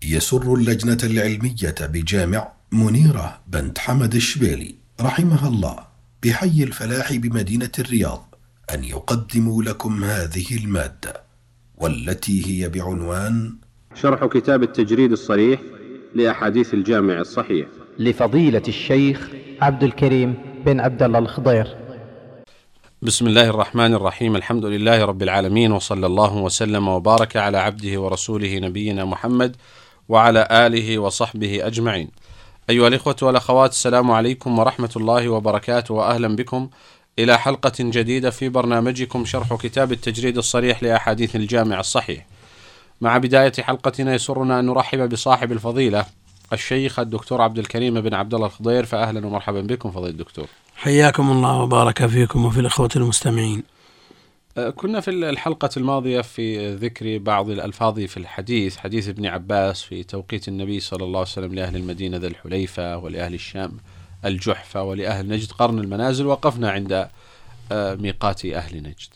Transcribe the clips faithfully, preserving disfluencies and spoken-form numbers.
يسر اللجنة العلمية بجامع منيرة بنت حمد الشبيلي رحمها الله بحي الفلاح بمدينة الرياض أن يقدموا لكم هذه المادة، والتي هي بعنوان شرح كتاب التجريد الصريح لأحاديث الجامع الصحيح لفضيلة الشيخ عبد الكريم بن عبد الله الخضير. بسم الله الرحمن الرحيم. الحمد لله رب العالمين، وصلى الله وسلم وبارك على عبده ورسوله نبينا محمد وعلى آله وصحبه أجمعين. أيها الإخوة والأخوات، السلام عليكم ورحمة الله وبركاته، وأهلا بكم إلى حلقة جديدة في برنامجكم شرح كتاب التجريد الصريح لأحاديث الجامع الصحيح. مع بداية حلقتنا يسرنا أن نرحب بصاحب الفضيلة الشيخ الدكتور عبد الكريم بن عبد الله الخضير، فأهلا ومرحبا بكم فضيلة الدكتور. حياكم الله وبارك فيكم وفي الأخوة المستمعين. كنا في الحلقة الماضية في ذكر بعض الألفاظ في الحديث، حديث ابن عباس في توقيت النبي صلى الله عليه وسلم لأهل المدينة ذي الحليفة، ولأهل الشام الجحفة، ولأهل نجد قرن المنازل. وقفنا عند ميقات أهل نجد.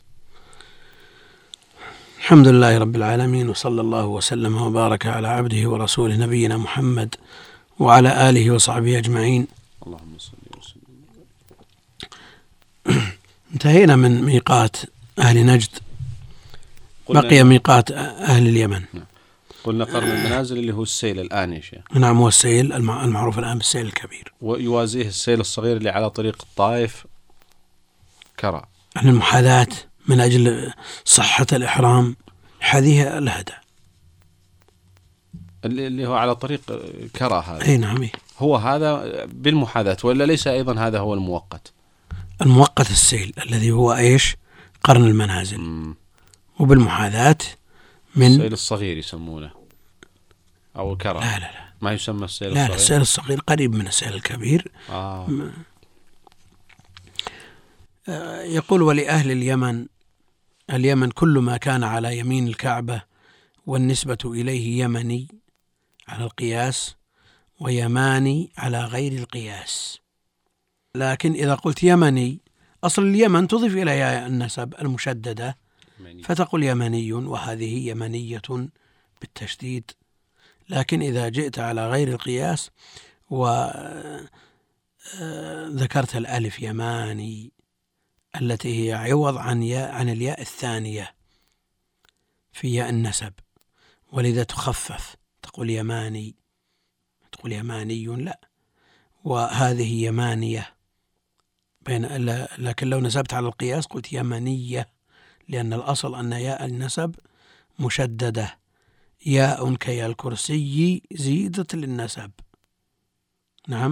الحمد لله رب العالمين، وصلى الله وسلم وبارك على عبده ورسوله نبينا محمد وعلى آله وصحبه أجمعين. اللهم صل وسلم. انتهينا من ميقات أهل نجد، بقي ميقات أهل اليمن. قلنا قرن المنازل اللي هو السيل الآن يا شيخ. نعم، هو السيل المعروف الآن بالسيل الكبير، ويوازيه السيل الصغير اللي على طريق الطائف كرى، عن المحاذاة من أجل صحة الإحرام، حذيها الهدى اللي هو على طريق كرى هذا. أي نعم، هو هذا بالمحاذاة، ولا ليس أيضا هذا هو المؤقت؟ المؤقت السيل الذي هو إيش؟ قرن المنازل. م. وبالمحاذاة من السيل الصغير يسمونه أو كرى. لا لا لا ما يسمى السيل لا الصغير. لا السيل الصغير قريب من السيل الكبير. آه. م... آه يقول ولأهل اليمن، اليمن كل ما كان على يمين الكعبة والنسبة إليه يمني على القياس، ويماني على غير القياس. لكن إذا قلت يمني، أصل اليمن تضيف إليها النسب المشددة فتقول يمني، وهذه يمنية بالتشديد. لكن إذا جئت على غير القياس وذكرت الألف يماني التي هي عوض عن ياء عن الياء الثانية في ياء النسب، ولذا تخفف تقول يماني، تقول يماني لا، وهذه يمانية بين. لكن لو نسبت على القياس قلت يمنية، لأن الأصل أن ياء النسب مشددة، ياء كيا الكرسي زيدت للنسب. نعم،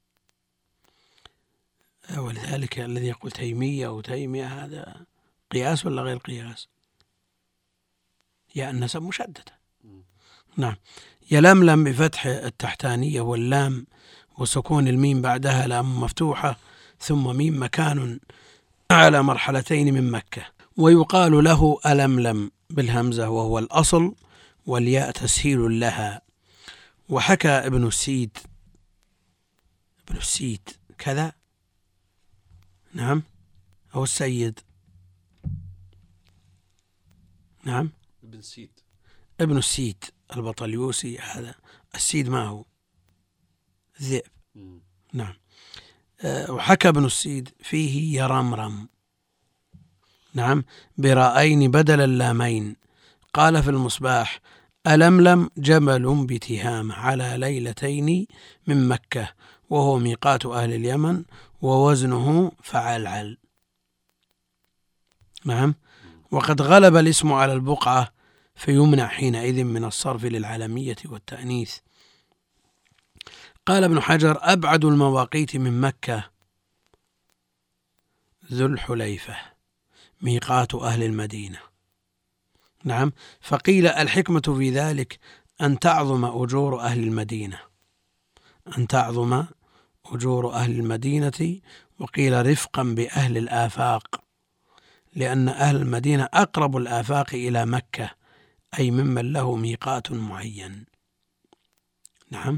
ولذلك الذي يقول تيمية أو تيمية هذا قياس ولا غير قياس؟ ياء النسب مشددة. نعم. يلملم بفتح التحتانية واللام وسكون الميم بعدها لام مفتوحة ثم ميم، مكان على مرحلتين من مكة، ويقال له ألملم بالهمزة وهو الأصل، والياء تسهيل لها. وحكى ابن السيد ابن السيد كذا، نعم، هو السيد، نعم، ابن سيد ابن السيد البطليوسي. هذا السيد ما هو الذئب. نعم. أه وحكى ابن السيد فيه يرمرم، نعم، برائين بدل اللامين. قال في المصباح: ألملم جبل بتهام على ليلتين من مكة، وهو ميقات أهل اليمن، ووزنه فعلعل. نعم. وقد غلب الاسم على البقعة فيمنع حينئذ من الصرف للعلمية والتأنيث. قال ابن حجر: أبعد المواقيت من مكة ذو الحليفة ميقات أهل المدينة. نعم. فقيل الحكمة في ذلك أن تعظم أجور أهل المدينة، أن تعظم أجور أهل المدينة. وقيل رفقا بأهل الآفاق، لأن أهل المدينة أقرب الآفاق إلى مكة، أي ممن له ميقات معين. نعم.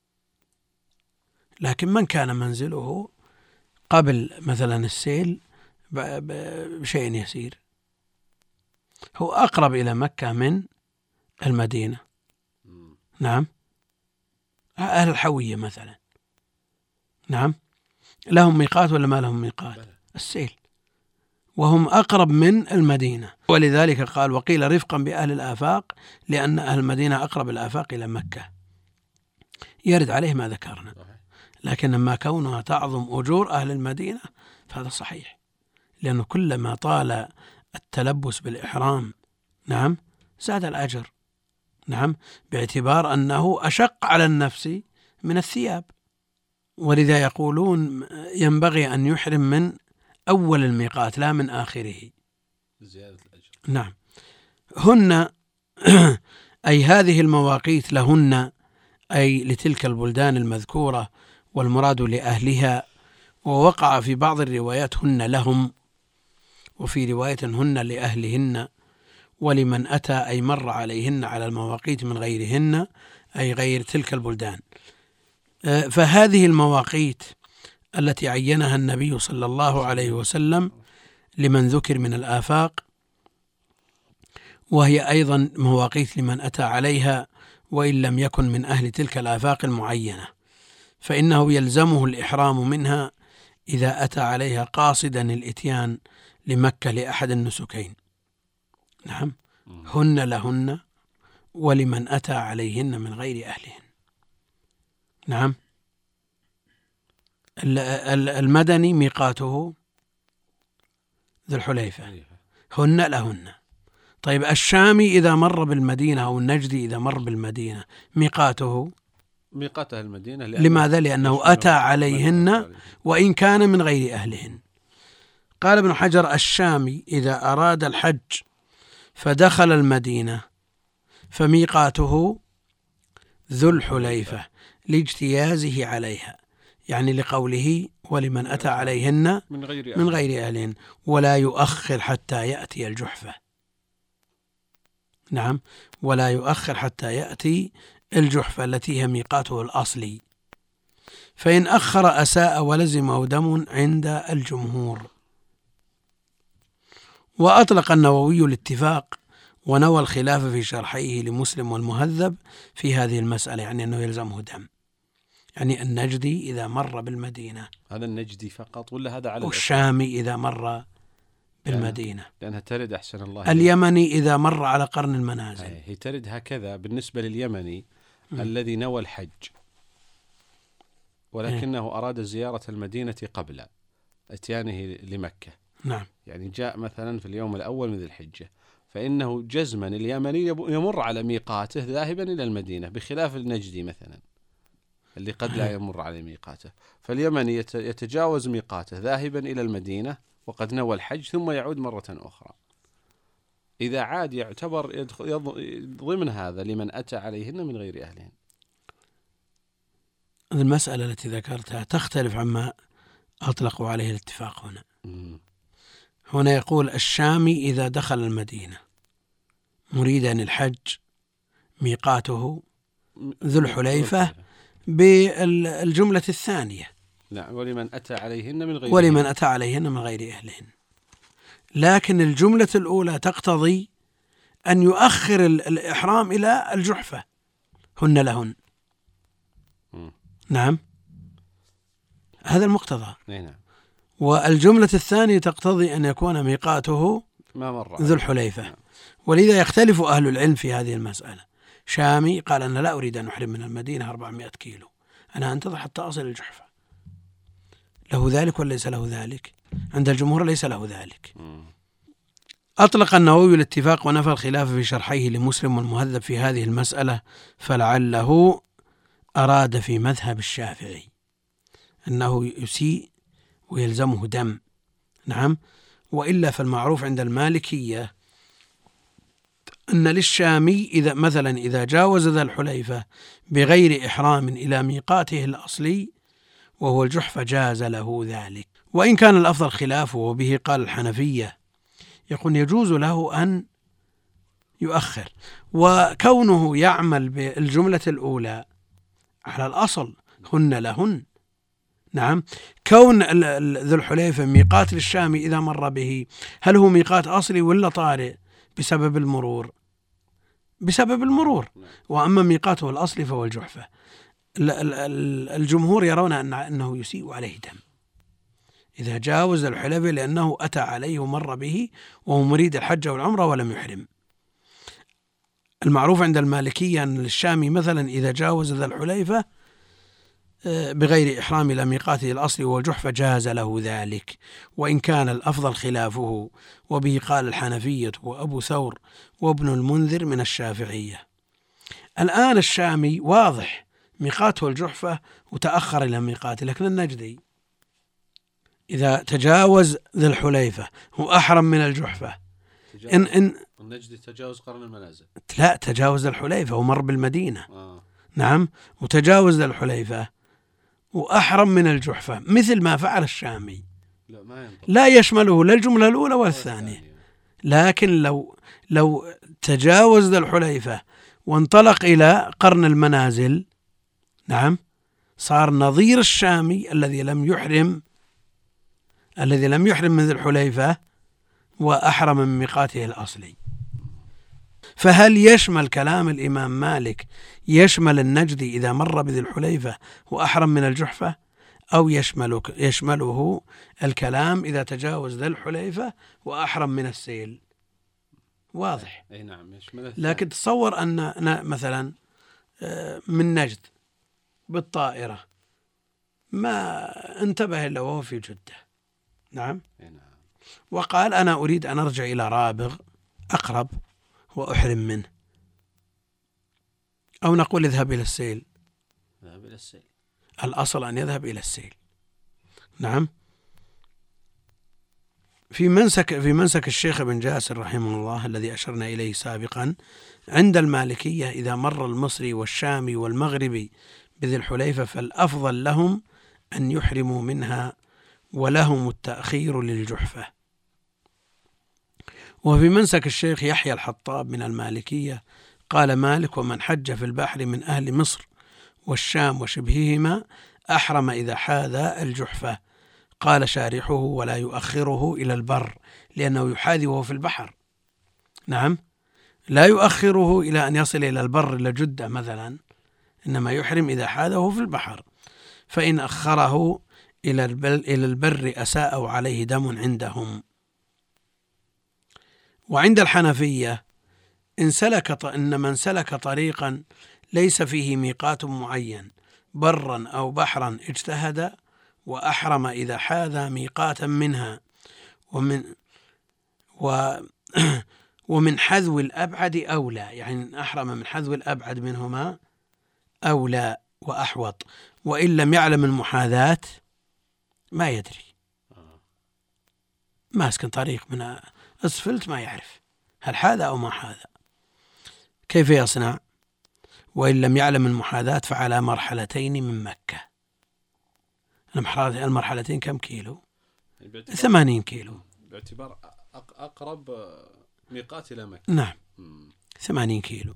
لكن من كان منزله قبل مثلا السيل بشيء يسير هو أقرب إلى مكة من المدينة. نعم، أهل الحوية مثلا، نعم، لهم ميقات ولا ما لهم ميقات؟ السيل، وهم أقرب من المدينة، ولذلك قال وقيل رفقا بأهل الآفاق لأن أهل المدينة أقرب الآفاق إلى مكة، يرد عليه ما ذكرنا. لكن ما كونها تعظم أجور أهل المدينة فهذا صحيح، لأنه كلما طال التلبس بالإحرام نعم زاد الأجر، نعم، باعتبار أنه أشق على النفس من الثياب، ولذا يقولون ينبغي أن يحرم من أول الميقات لا من آخره زيادة الأجر. نعم. هن أي هذه المواقيت لهن أي لتلك البلدان المذكورة، والمراد لأهلها، ووقع في بعض الروايات هن لهم، وفي رواية هن لأهلهن، ولمن أتى أي مر عليهن على المواقيت من غيرهن أي غير تلك البلدان. فهذه المواقيت التي عينها النبي صلى الله عليه وسلم لمن ذكر من الآفاق، وهي أيضا مواقيت لمن أتى عليها وإن لم يكن من أهل تلك الآفاق المعينة، فإنه يلزمه الإحرام منها إذا أتى عليها قاصدا الإتيان لمكة لأحد النسكين. نعم، هن لهن ولمن أتى عليهن من غير أهلهن. نعم. المدني ميقاته ذو الحليفة، هن لهن. طيب الشامي إذا مر بالمدينة أو النجدي إذا مر بالمدينة ميقاته ميقاتها المدينة. لماذا؟ لأنه أتى عليهن وإن كان من غير أهلهن. قال ابن حجر الشامي إذا أراد الحج فدخل المدينة فميقاته ذو الحليفة لاجتيازه عليها، يعني لقوله ولمن أتى عليهن من غير من غير أهلهن، ولا يؤخر حتى يأتي الجحفة. نعم، ولا يؤخر حتى يأتي الجحفة التي هي ميقاته الأصلي، فإن أخر أساء ولزمه دم عند الجمهور. وأطلق النووي الاتفاق ونوى الخلاف في شرحيه لمسلم والمهذب في هذه المسألة، يعني أنه يلزمه دم، يعني النجدي إذا مر بالمدينة. هذا النجدي فقط ولا هذا على والشامي إذا مر بالمدينة؟ لأنها ترد أحسن الله. اليمني إذا مر على قرن المنازل. هي ترد هكذا بالنسبة لليمني م. الذي نوى الحج ولكنه م. أراد زيارة المدينة قبل اتيانه لمكة. نعم. يعني جاء مثلا في اليوم الأول من ذي الحجة، فإنه جزما اليمني يمر على ميقاته ذاهبا إلى المدينة، بخلاف النجدي مثلا اللي قد لا يمر على ميقاته. فاليمني يتجاوز ميقاته ذاهبا إلى المدينة وقد نوى الحج ثم يعود مرة أخرى. إذا عاد يعتبر ضمن هذا لمن أتى عليهن من غير أهلهن. المسألة التي ذكرتها تختلف عما أطلقوا عليه الاتفاق هنا. م. هنا يقول الشامي إذا دخل المدينة مريدا الحج ميقاته ذو الحليفة بالجملة الثانية. نعم، ولمن أتى عليهن من غير ولمن أتى عليهن من غير أهلهن. لكن الجملة الأولى تقتضي أن يؤخر الإحرام إلى الجحفة، هن لهن. م. نعم، هذا المقتضى. نعم. والجملة الثانية تقتضي أن يكون ميقاته ما مر ذو الحليفة. نعم. ولذا يختلف أهل العلم في هذه المسألة. شامي قال أنا لا أريد أن أحرم من المدينة أربعمائة كيلو، أنا أنتظر حتى أصل الجحفة. له ذلك ولا ليس له ذلك؟ عند الجمهور ليس له ذلك. م. أطلق النووي الاتفاق ونفى الخلاف في شرحيه لمسلم والمهذب في هذه المسألة، فلعله أراد في مذهب الشافعي أنه يسيء ويلزمه دم. نعم، وإلا فالمعروف عند المالكية أن للشامي إذا مثلا إذا جاوز ذا الحليفة بغير إحرام إلى ميقاته الأصلي وهو الجحفة جاز له ذلك، وإن كان الأفضل خلافه، وبه قال الحنفية يقول يجوز له أن يؤخر، وكونه يعمل بالجملة الأولى على الأصل هن لهن. نعم، كون ذو الحليفة ميقات للشامي إذا مر به، هل هو ميقات أصلي ولا طارئ بسبب المرور؟ بسبب المرور. وأما ميقاته الأصلي فهو الجحفة. الجمهور يرون أنه يسيء عليه دم إذا جاوز الحليفة لأنه أتى عليه ومر به وهو مريد الحج والعمرة ولم يحرم. المعروف عند المالكية أن الشامي مثلا إذا جاوز ذا الحليفة بغير إحرام إلى ميقاته الأصلي والجحفة جاز له ذلك، وإن كان الأفضل خلافه، وبه قال الحنفية وأبو ثور وابن المنذر من الشافعية. الآن الشامي واضح ميقاته الجحفة وتأخر إلى ميقاته، لكن النجدي إذا تجاوز ذا الحليفة وأحرم من الجحفة إن إن النجدي تجاوز قرن المنازل، لا تجاوز الحليفة ومر بالمدينة آه. نعم، وتجاوز الحليفة وأحرم من الجحفة مثل ما فعل الشامي، لا, ما لا يشمله لا الجملة الأولى ولا الثانية. لكن لو لو تجاوز الحليفة وانطلق إلى قرن المنازل نعم صار نظير الشامي الذي لم يحرم الذي لم يحرم من ذي الحليفة وأحرم من ميقاته الأصلي. فهل يشمل كلام الإمام مالك يشمل النجدي إذا مر بذي الحليفة وأحرم من الجحفة، أو يشمله, يشمله الكلام إذا تجاوز ذي الحليفة وأحرم من السيل؟ واضح. أي نعم يشمله. لكن تصور أن مثلا من نجد بالطائرة ما انتبه إلا وهو في جدة نعم، وقال أنا أريد أن أرجع إلى رابغ أقرب وأحرم منه، أو نقول اذهب إلى السيل. ذهب إلى السيل، الأصل أن يذهب إلى السيل نعم. في منسك في منسك الشيخ بن جاسر رحمه الله الذي أشرنا إليه سابقا، عند المالكية إذا مر المصري والشامي والمغربي بذي الحليفة فالأفضل لهم أن يحرموا منها ولهم التأخير للجحفة. وفي منسك الشيخ يحيى الحطاب من المالكية قال مالك ومن حج في البحر من أهل مصر والشام وشبههما أحرم إذا حاذى الجحفة. قال شارحه ولا يؤخره إلى البر لأنه يحاذي وهو في البحر نعم، لا يؤخره إلى أن يصل إلى البر إلى جدة مثلا، إنما يحرم إذا حاذه في البحر، فإن أخره إلى البر أساءوا عليه دم عندهم. وعند الحنفية إن سلك إن من سلك طريقا ليس فيه ميقات معين برا أو بحرا اجتهد وأحرم إذا حاذى ميقاتا منها، ومن و ومن حذو الأبعد أولى، يعني أحرم من حذو الأبعد منهما أولى وأحوط، وإن لم يعلم المحاذاة ما يدري، ماسك طريق من أسفلت ما يعرف هل حاذى أو ما حاذى، كيف يصنع؟ وإن لم يعلم المحاذاة فعلى مرحلتين من مكة. المرحلتين كم كيلو؟ ثمانين كيلو باعتبار أقرب ميقات إلى مكة. نعم ثمانين كيلو.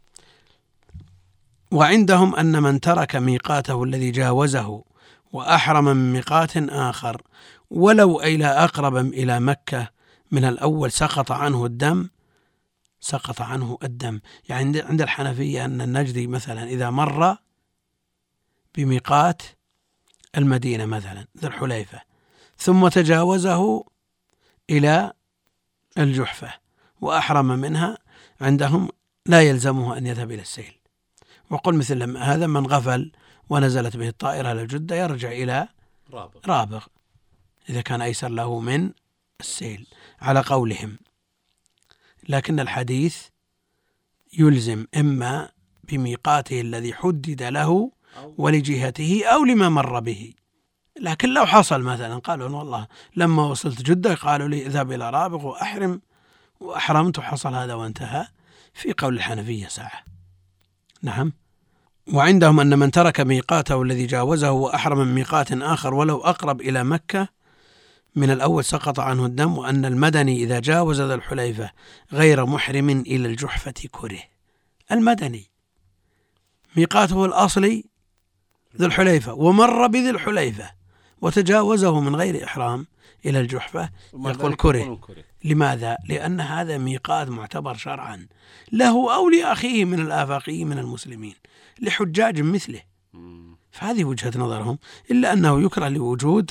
وعندهم أن من ترك ميقاته الذي جاوزه وأحرم من ميقات آخر ولو إلى أقرب إلى مكة من الأول سقط عنه الدم سقط عنه الدم. يعني عند الحنفية أن النجدي مثلا إذا مر بميقات المدينة مثلا ذي الحليفة ثم تجاوزه إلى الجحفة وأحرم منها، عندهم لا يلزمه أن يذهب إلى السيل. وقل مثل هذا من غفل ونزلت به الطائرة لجدة يرجع إلى رابغ, رابغ إذا كان أيسر له من السيل على قولهم. لكن الحديث يلزم إما بميقاته الذي حدد له ولجهته أو لما مر به. لكن لو حصل مثلا قالوا والله لما وصلت جدة قالوا لي اذهب إلى رابغ وأحرم وأحرمت وحصل هذا وانتهى، في قول الحنفية ساعة نعم. وعندهم أن من ترك ميقاته الذي جاوزه وأحرم من ميقات آخر ولو أقرب إلى مكة من الأول سقط عنه الدم، وأن المدني إذا جاوز ذا الحليفة غير محرم إلى الجحفة كره. المدني ميقاته الأصلي ذو الحليفة ومر بذي الحليفة وتجاوزه من غير إحرام إلى الجحفة يقول كره. لماذا؟ لأن هذا ميقات معتبر شرعا له أو لأخيه من الآفاقيين من المسلمين لحجاج مثله، فهذه وجهة نظرهم، إلا أنه يكره لوجود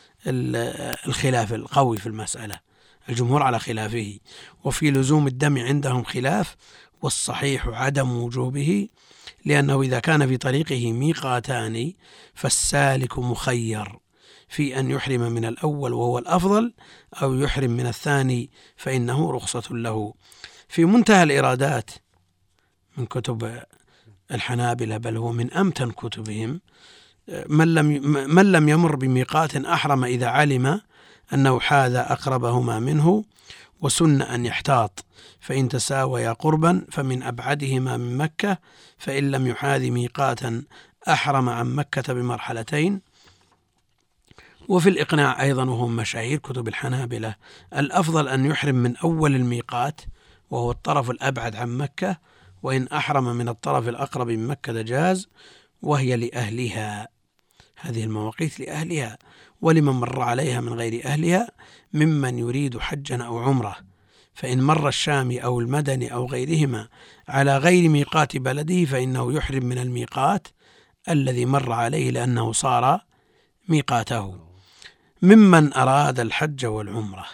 الخلاف القوي في المسألة، الجمهور على خلافه. وفي لزوم الدم عندهم خلاف، والصحيح عدم وجوبه، لأنه إذا كان في طريقه ميقاتان فالسالك مخير في أن يحرم من الأول وهو الأفضل، أو يحرم من الثاني فإنه رخصة له. في منتهى الإرادات من كتب الحنابلة، بل هو من أمتن كتبهم، من لم من لم يمر بميقات أحرم إذا علم أنه حاذ أقربهما منه، وسن أن يحتاط، فإن تساويا قربا فمن أبعدهما من مكة، فإن لم يحاذ ميقاتا أحرم عن مكة بمرحلتين. وفي الإقناع أيضا، وهم مشاهير كتب الحنابلة، الأفضل أن يحرم من أول الميقات وهو الطرف الأبعد عن مكة، وإن أحرم من الطرف الأقرب من مكة جاز، وهي لأهلها، هذه المواقيت لأهلها، ولمن مر عليها من غير أهلها ممن يريد حجا أو عمرة، فإن مر الشامي أو المدني أو غيرهما على غير ميقات بلده فإنه يحرم من الميقات الذي مر عليه لأنه صار ميقاته. ممن أراد الحج والعمرة،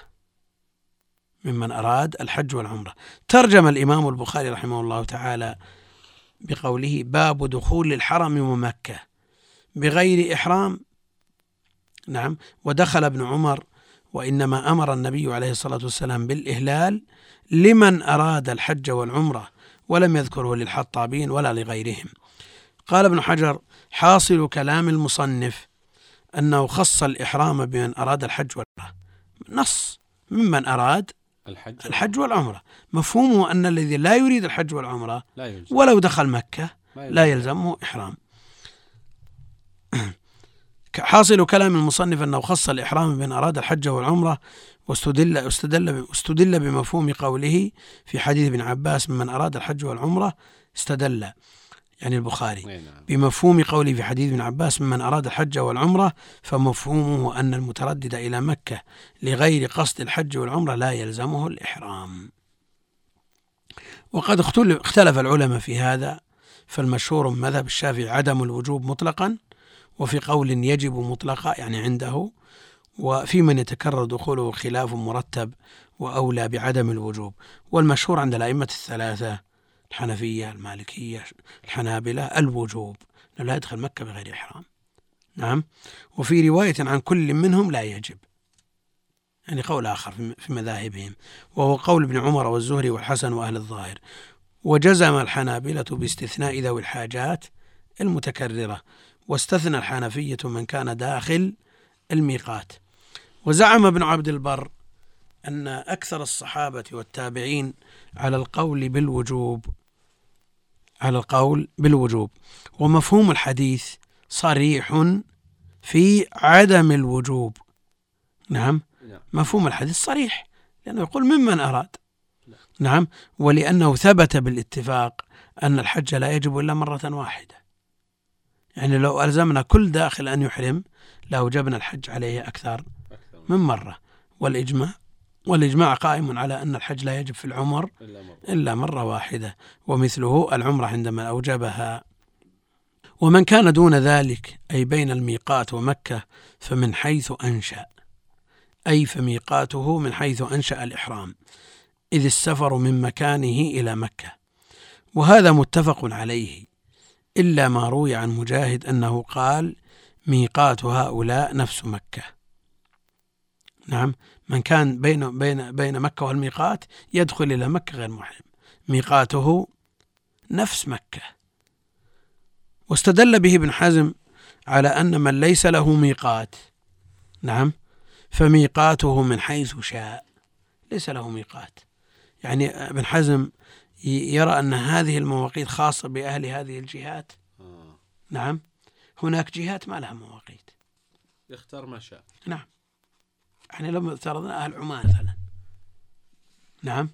ممن أراد الحج والعمرة. ترجم الإمام البخاري رحمه الله تعالى بقوله: باب دخول الحرم ومكة بغير إحرام. نعم. ودخل ابن عمر، وإنما أمر النبي عليه الصلاة والسلام بالإهلال لمن أراد الحج والعمرة، ولم يذكره للحطابين ولا لغيرهم. قال ابن حجر: حاصل كلام المصنف أنه خص الإحرام بمن أراد الحج والعمرة، نص ممن أراد الحج, الحج والعمرة، مفهومه أن الذي لا يريد الحج والعمرة ولو دخل مكة لا يلزمه إحرام. حاصل كلام المصنف أنه خص الإحرام بمن أراد الحج والعمرة، واستدل, استدل, استدل بمفهوم قوله في حديث ابن عباس: ممن أراد الحج والعمرة. استدل يعني البخاري بمفهوم قوله في حديث ابن عباس: ممن أراد الحج والعمرة، فمفهومه أن المتردد إلى مكة لغير قصد الحج والعمرة لا يلزمه الإحرام. وقد اختلف العلماء في هذا، فالمشهور من مذهب الشافعي عدم الوجوب مطلقا، وفي قول يجب مطلقا يعني عنده، وفي من يتكرر دخوله خلاف مرتب وأولى بعدم الوجوب. والمشهور عند الأئمة الثلاثة الحنفية المالكية الحنابلة الوجوب، لا يدخل مكة بغير إحرام. نعم. وفي رواية عن كل منهم لا يجب، يعني قول آخر في مذاهبهم، وهو قول ابن عمر والزهري والحسن وأهل الظاهر. وجزم الحنابلة باستثناء ذوي الحاجات المتكررة، واستثنى الحنفية من كان داخل الميقات. وزعم ابن عبد البر أن أكثر الصحابة والتابعين على القول بالوجوب على القول بالوجوب ومفهوم الحديث صريح في عدم الوجوب. نعم، مفهوم الحديث صريح، لأنه يقول ممن أراد. نعم. ولأنه ثبت بالاتفاق أن الحج لا يجب إلا مرة واحدة، يعني لو ألزمنا كل داخل أن يحرم لأوجبنا الحج عليه أكثر من مرة. والإجماع والإجماع قائم على أن الحج لا يجب في العمر إلا مرة واحدة، ومثله العمرة عندما أوجبها. ومن كان دون ذلك أي بين الميقات ومكة فمن حيث أنشأ، أي فميقاته من حيث أنشأ الإحرام، إذ السفر من مكانه إلى مكة، وهذا متفق عليه، إلا ما روي عن مجاهد أنه قال: ميقات هؤلاء نفس مكة. نعم. من كان بين بين بين مكة والميقات يدخل إلى مكة غير محرم، ميقاته نفس مكة. واستدل به ابن حزم على أن من ليس له ميقات، نعم، فميقاته من حيث شاء، ليس له ميقات. يعني ابن حزم يرى أن هذه المواقيت خاصة بأهل هذه الجهات. نعم. هناك جهات ما لها مواقيت، يختار ما شاء. نعم. يعني لما افترضنا أهل عمان مثلا، نعم،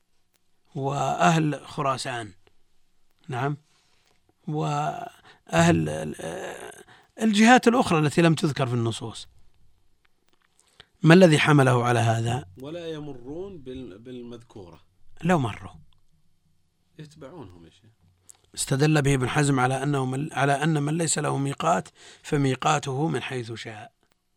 وأهل خراسان، نعم، وأهل الجهات الأخرى التي لم تذكر في النصوص. ما الذي حمله على هذا؟ ولا يمرون بالمذكورة، لو مروا يتبعونهم يا شيخ. استدل به ابن حزم على أنه من على أن من ليس له ميقات فميقاته من حيث شاء،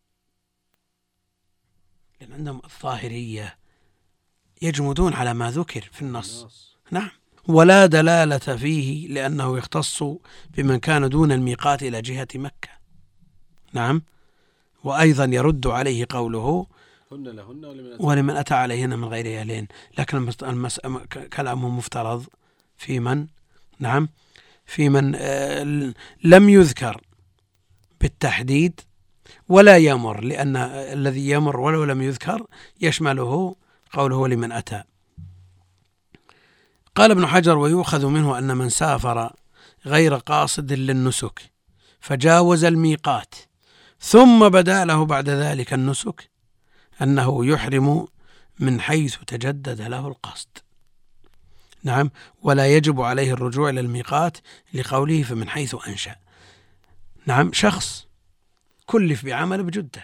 لأن عندهم الظاهرية يجمدون على ما ذكر في النص. نعم. ولا دلالة فيه لأنه يختص بمن كان دون الميقات إلى جهة مكة. نعم. وأيضا يرد عليه قوله هن لهن ولمن أتى عليهن من غير أهلين، لكن المس... كلامه مفترض في من نعم في من آه لم يذكر بالتحديد ولا يمر، لأن الذي يمر ولو لم يذكر يشمله قوله لمن أتى. قال ابن حجر: ويؤخذ منه أن من سافر غير قاصد للنسك فجاوز الميقات ثم بدا له بعد ذلك النسك أنه يحرم من حيث تجدد له القصد. نعم. ولا يجب عليه الرجوع إلى الميقات لقوله فمن حيث أنشأ. نعم. شخص كلف بعمل بجدة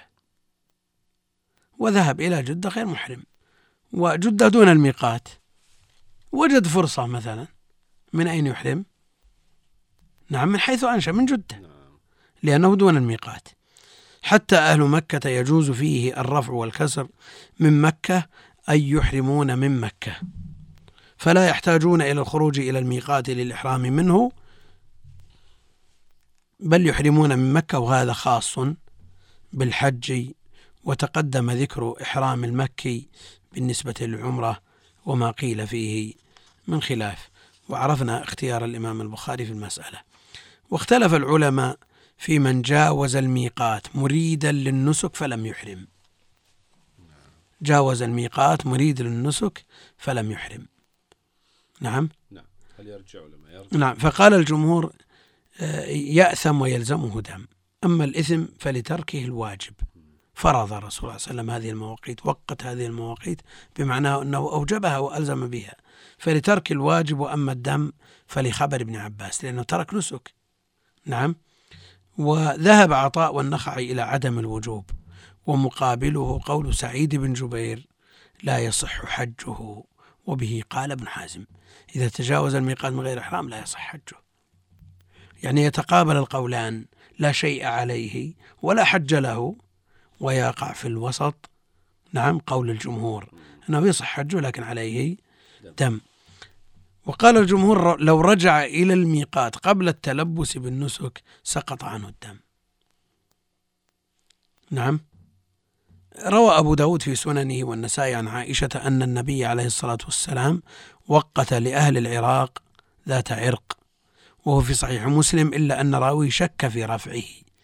وذهب إلى جدة غير محرم، وجدة دون الميقات، وجد فرصة مثلا، من أين يحرم؟ نعم، من حيث أنشأ، من جدة، لأنه دون الميقات. حتى أهل مكة يجوز فيه الرفع والكسر من مكة أي يحرمون من مكة، فلا يحتاجون إلى الخروج إلى الميقات للإحرام منه، بل يحرمون من مكة، وهذا خاص بالحج. وتقدم ذكر إحرام المكي بالنسبة للعمرة وما قيل فيه من خلاف، وعرفنا اختيار الإمام البخاري في المسألة. واختلف العلماء في من جاوز الميقات مريدا للنسك فلم يحرم. جاوز الميقات مريد للنسك فلم يحرم. نعم. نعم. هل يرجع لما يرجع؟ نعم. فقال الجمهور يأثم ويلزمه دم، أما الإثم فلتركه الواجب. فرض الرسول صلى الله عليه وسلم هذه المواقيت، وقت هذه المواقيت، بمعنى أنه أوجبها وألزم بها، فلترك الواجب. وأما الدم فلخبر ابن عباس لأنه ترك نسك. نعم. وذهب عطاء والنخعي إلى عدم الوجوب، ومقابله قول سعيد بن جبير لا يصح حجه، وبه قال ابن حازم إذا تجاوز الميقات من غير إحرام لا يصح حجه. يعني يتقابل القولان، لا شيء عليه ولا حج له، ويقع في الوسط نعم قول الجمهور أنه يصح حجه لكن عليه دم. وقال الجمهور لو رجع إلى الميقات قبل التلبس بالنسك سقط عنه الدم. نعم. روى أبو داود في سننه والنسائي عن عائشة أن النبي عليه الصلاة والسلام وقت لأهل العراق ذات عرق، وهو في صحيح مسلم، إلا أن راوي شك في رفعه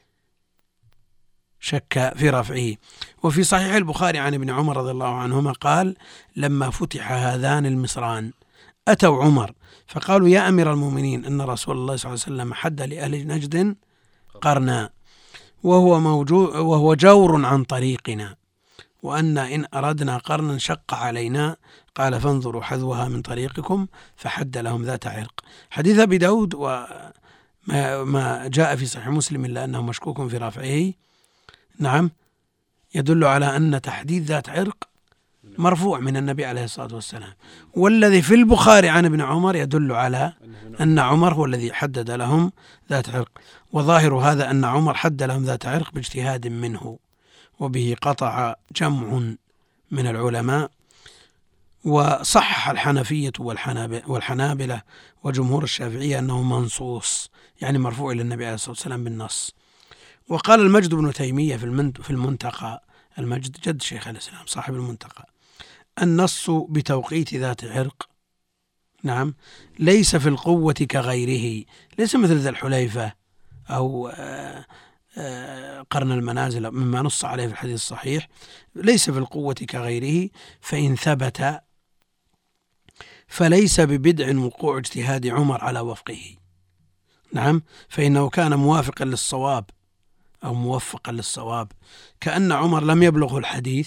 شك في رفعه وفي صحيح البخاري عن ابن عمر رضي الله عنهما قال لما فتح هذان المصران أتوا عمر فقالوا يا أمير المؤمنين أن رسول الله صلى الله عليه وسلم حد لأهل نجد قرنا وهو, موجود وهو جور عن طريقنا، وأن إن أردنا قرنا شق علينا، قال فانظروا حذوها من طريقكم، فحد لهم ذات عرق. حديث أبي داود وما جاء في صحيح مسلم إلا أنه مشكوك في رفعه نعم يدل على أن تحديد ذات عرق مرفوع من النبي عليه الصلاة والسلام، والذي في البخاري عن ابن عمر يدل على أن عمر هو الذي حدد لهم ذات عرق. وظاهر هذا أن عمر حد لهم ذات عرق باجتهاد منه، وبه قطع جمع من العلماء. وصحح الحنفية والحنابلة وجمهور الشافعية أنه منصوص، يعني مرفوع إلى النبي عليه الصلاة والسلام بالنص. وقال المجد بن تيمية في المنتقى، المجد جد شيخ الإسلام صاحب المنتقى، النص بتوقيت ذات عرق نعم ليس في القوة كغيره، ليس مثل ذا الحليفة أو قرن المنازل مما نص عليه في الحديث الصحيح، ليس في القوة كغيره، فإن ثبت فليس ببدع وقوع اجتهاد عمر على وفقه نعم فإنه كان موافقا للصواب أو موفقا للصواب، كأن عمر لم يبلغه الحديث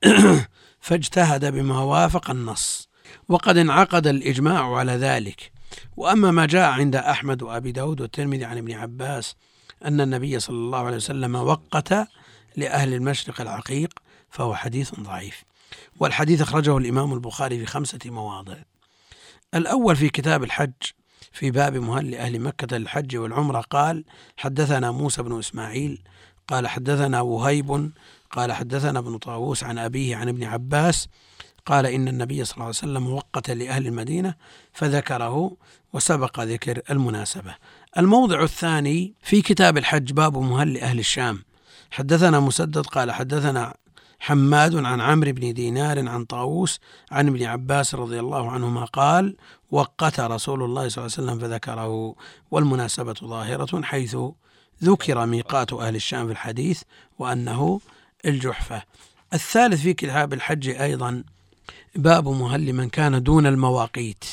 فاجتهد بما وافق النص. وقد انعقد الإجماع على ذلك، وأما ما جاء عند أحمد وأبي داود والترمذي عن ابن عباس أن النبي صلى الله عليه وسلم وقت لأهل المشرق العقيق فهو حديث ضعيف. والحديث أخرجه الإمام البخاري في خمسة مواضع. الأول في كتاب الحج في باب مهل أهل مكة للحج والعمرة قال: حدثنا موسى بن إسماعيل قال حدثنا وهيب قال حدثنا ابن طاووس عن أبيه عن ابن عباس قال إن النبي صلى الله عليه وسلم وقت لأهل المدينة فذكره وسبق ذكر المناسبة. الموضع الثاني في كتاب الحج باب مهل أهل الشام. حدثنا مسدد قال حدثنا حماد عن عمرو بن دينار عن طاووس عن ابن عباس رضي الله عنهما قال: وقت رسول الله صلى الله عليه وسلم فذكره، والمناسبة ظاهرة حيث ذكر ميقات أهل الشام في الحديث وأنه الجحفة. الثالث في كتاب الحج أيضا باب مهل من كان دون المواقيت.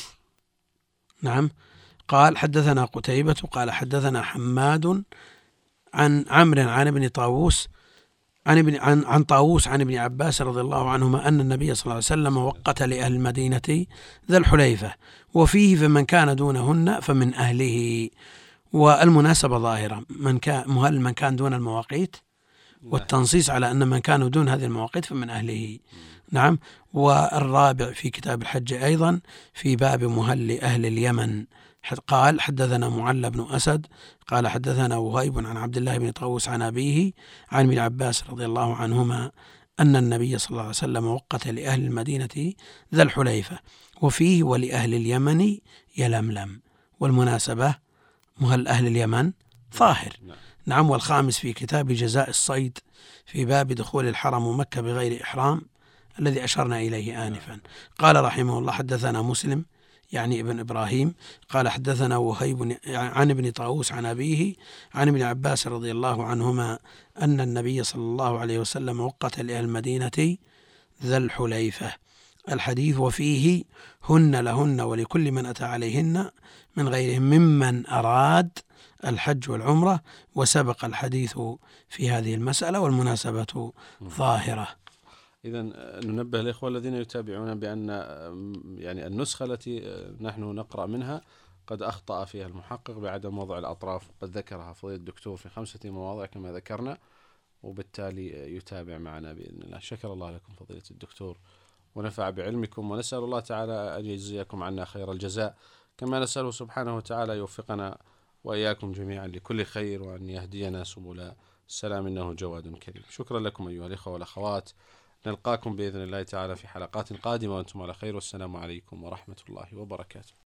نعم. قال حدثنا قتيبة قال حدثنا حماد عن عمرو عن ابن طاووس عن ابن عن عن طاووس عن ابن عباس رضي الله عنهما أن النبي صلى الله عليه وسلم وقت لأهل المدينة ذا الحليفة، وفيه فمن كان دونهن فمن أهله. والمناسبة ظاهرة، من كان مهل من كان دون المواقيت، والتنصيص على أن من كانوا دون هذه المواقيت فمن أهله. نعم. والرابع في كتاب الحج أيضا في باب مهل أهل اليمن قال حدثنا معل بن أسد قال حدثنا وهيب عن عبد الله بن طاووس عن أبيه عن ابن عباس رضي الله عنهما أن النبي صلى الله عليه وسلم وقت لأهل المدينة ذا الحليفة، وفيه ولأهل اليمن يلملم. والمناسبة مهل أهل اليمن ظاهر. نعم. والخامس في كتاب جزاء الصيد في باب دخول الحرم مكة بغير إحرام الذي أشرنا إليه آنفا. قال رحمه الله حدثنا مسلم يعني ابن إبراهيم قال حدثنا وهيب عن ابن طاووس عن أبيه عن ابن عباس رضي الله عنهما أن النبي صلى الله عليه وسلم وقت لأهل المدينة ذا الحليفة الحديث، وفيه هن لهن ولكل من أتى عليهن من غيرهم ممن أراد الحج والعمرة، وسبق الحديث في هذه المسألة والمناسبة ظاهرة. إذن ننبه الإخوة الذين يتابعون بأن يعني النسخة التي نحن نقرأ منها قد أخطأ فيها المحقق بعدم وضع الأطراف، قد ذكرها فضيلة الدكتور في خمسة مواضع كما ذكرنا، وبالتالي يتابع معنا بإذن الله. شكر الله لكم فضيلة الدكتور ونفع بعلمكم، ونسأل الله تعالى أن يجزيكم عنا خير الجزاء، كما نسأله سبحانه وتعالى يوفقنا وإياكم جميعا لكل خير وأن يهدينا سبل السلام إنه جواد كريم. شكرا لكم أيها الإخوة والأخوات، نلقاكم بإذن الله تعالى في حلقات قادمة وأنتم على خير، والسلام عليكم ورحمة الله وبركاته.